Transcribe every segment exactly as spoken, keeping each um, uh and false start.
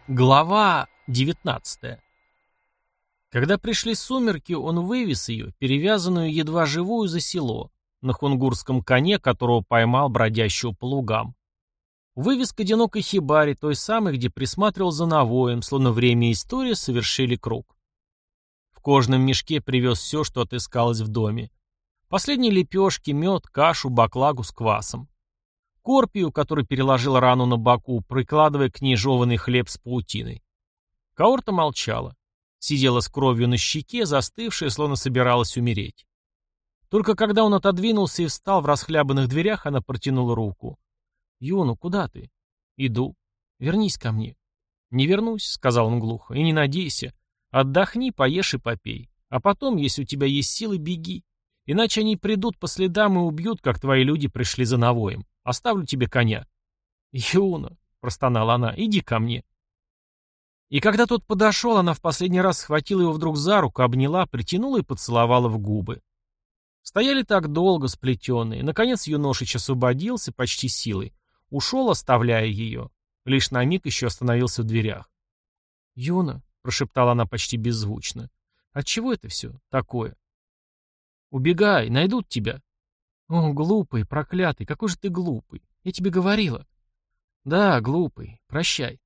Глава девятнадцатая. Когда пришли сумерки, он вывез ее, перевязанную едва живую, за село, на хунгурском коне, которого поймал бродящего по лугам. Вывез к одинокой хибаре, той самой, где присматривал за навоем, словно время и история совершили круг. В кожаном мешке привез все, что отыскалось в доме. Последние лепешки, мед, кашу, баклагу с квасом. Корпию, который переложил рану на боку, прикладывая к ней жеванный хлеб с паутиной. Каорта молчала. Сидела с кровью на щеке, застывшая, словно собиралась умереть. Только когда он отодвинулся и встал в расхлябанных дверях, она протянула руку. «Юну, куда ты?» «Иду. Вернись ко мне». «Не вернусь», — сказал он глухо, — «и не надейся. Отдохни, поешь и попей. А потом, если у тебя есть силы, беги. Иначе они придут по следам и убьют, как твои люди пришли за навоем. Оставлю тебе коня». «Юна», — простонала она, — «иди ко мне». И когда тот подошел, она в последний раз схватила его вдруг за руку, обняла, притянула и поцеловала в губы. Стояли так долго, сплетенные. Наконец юношич освободился почти силой. Ушел, оставляя ее. Лишь на миг еще остановился в дверях. «Юна», — прошептала она почти беззвучно, — «отчего это все такое?» «Убегай, найдут тебя». «О, глупый, проклятый, какой же ты глупый. Я тебе говорила». «Да, глупый. Прощай».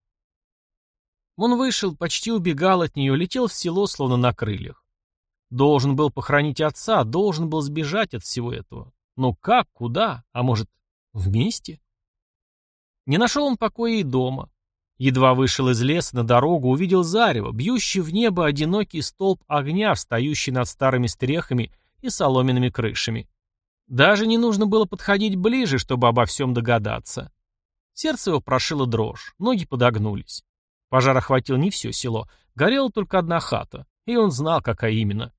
Он вышел, почти убегал от нее, летел в село, словно на крыльях. Должен был похоронить отца, должен был сбежать от всего этого. Но как, куда, а может, вместе? Не нашел он покоя и дома. Едва вышел из леса на дорогу, увидел зарево, бьющий в небо одинокий столб огня, встающий над старыми стрехами и соломенными крышами. Даже не нужно было подходить ближе, чтобы обо всем догадаться. Сердце его прошило дрожь, ноги подогнулись. Пожар охватил не все село, горела только одна хата, и он знал, какая именно.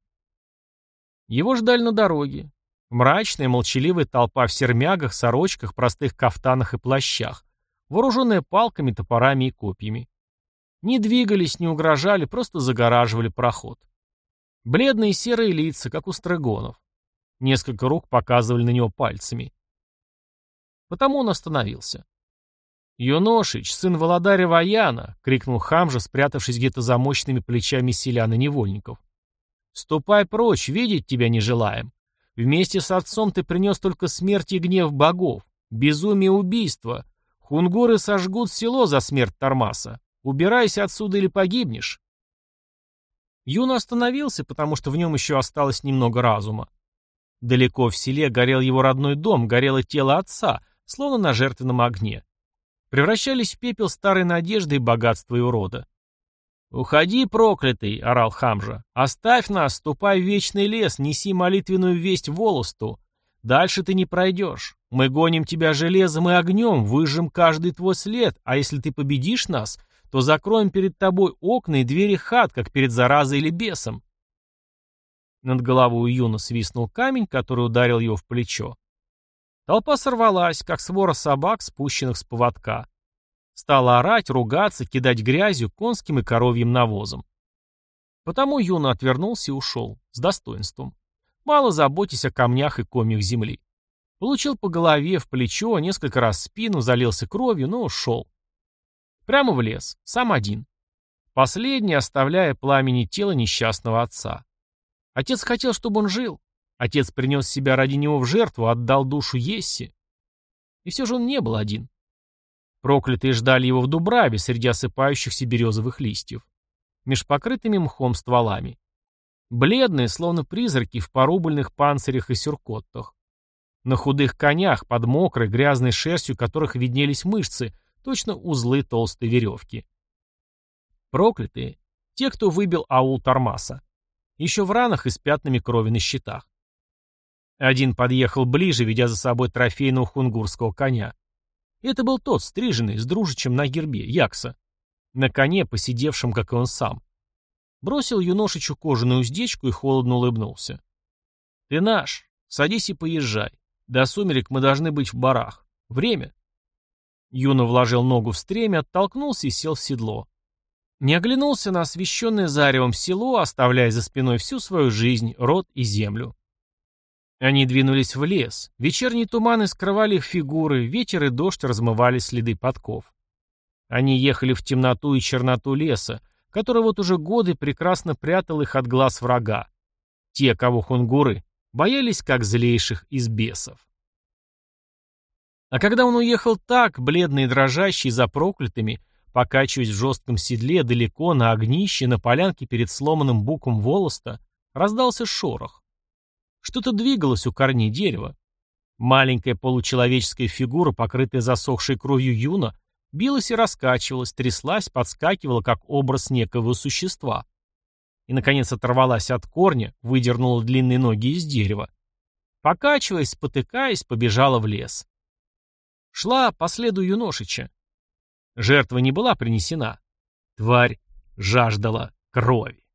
Его ждали на дороге. Мрачная, молчаливая толпа в сермягах, сорочках, простых кафтанах и плащах, вооруженная палками, топорами и копьями. Не двигались, не угрожали, просто загораживали проход. Бледные серые лица, как у стрыгонов. Несколько рук показывали на него пальцами. Потому он остановился. «Юношич, сын Володаря Ваяна!» — крикнул Хамжа, спрятавшись где-то за мощными плечами селян и невольников. «Ступай прочь, видеть тебя не желаем. Вместе с отцом ты принес только смерть и гнев богов, безумие и убийство. Хунгуры сожгут село за смерть Тормаса. Убирайся отсюда или погибнешь». Юна остановился, потому что в нем еще осталось немного разума. Далеко в селе горел его родной дом, горело тело отца, словно на жертвенном огне. Превращались в пепел старой надежды и богатства его рода. «Уходи, проклятый!» — орал Хамжа. «Оставь нас, ступай в вечный лес, неси молитвенную весть волосту. Дальше ты не пройдешь. Мы гоним тебя железом и огнем, выжжем каждый твой след, а если ты победишь нас, то закроем перед тобой окна и двери хат, как перед заразой или бесом». Над головой у Юна свистнул камень, который ударил его в плечо. Толпа сорвалась, как свора собак, спущенных с поводка. Стала орать, ругаться, кидать грязью, конским и коровьим навозом. Потому Юна отвернулся и ушел, с достоинством. Мало заботясь о камнях и комьях земли. Получил по голове, в плечо, несколько раз в спину, залился кровью, но ушел. Прямо в лес, сам один. Последний, оставляя пламени тело несчастного отца. Отец хотел, чтобы он жил. Отец принес себя ради него в жертву, отдал душу Есси. И все же он не был один. Проклятые ждали его в Дубраве среди осыпающихся березовых листьев, меж покрытыми мхом стволами. Бледные, словно призраки в порубленных панцирях и сюркоттах. На худых конях, под мокрой, грязной шерстью которых виднелись мышцы, точно узлы толстой веревки. Проклятые, те, кто выбил аул Тормаса. Еще в ранах и с пятнами крови на щитах. Один подъехал ближе, ведя за собой трофейного хунгурского коня. Это был тот, стриженный, с дружичем на гербе, Якса. На коне, посидевшем, как и он сам. Бросил юношичу кожаную уздечку и холодно улыбнулся. «Ты наш. Садись и поезжай. До сумерек мы должны быть в барах. Время». Юна вложил ногу в стремя, оттолкнулся и сел в седло. Не оглянулся на освещенное заревом село, оставляя за спиной всю свою жизнь, род и землю. Они двинулись в лес. Вечерние туманы скрывали их фигуры, ветер и дождь размывали следы подков. Они ехали в темноту и черноту леса, который вот уже годы прекрасно прятал их от глаз врага. Те, кого хунгуры боялись как злейших из бесов. А когда он уехал так, бледный и дрожащий за проклятыми, покачиваясь в жестком седле далеко на огнище, на полянке перед сломанным буком волоста, раздался шорох. Что-то двигалось у корней дерева. Маленькая получеловеческая фигура, покрытая засохшей кровью юна, билась и раскачивалась, тряслась, подскакивала, как образ некого существа. И, наконец, оторвалась от корня, выдернула длинные ноги из дерева. Покачиваясь, спотыкаясь, побежала в лес. Шла по следу юношича. Жертва не была принесена. Тварь жаждала крови.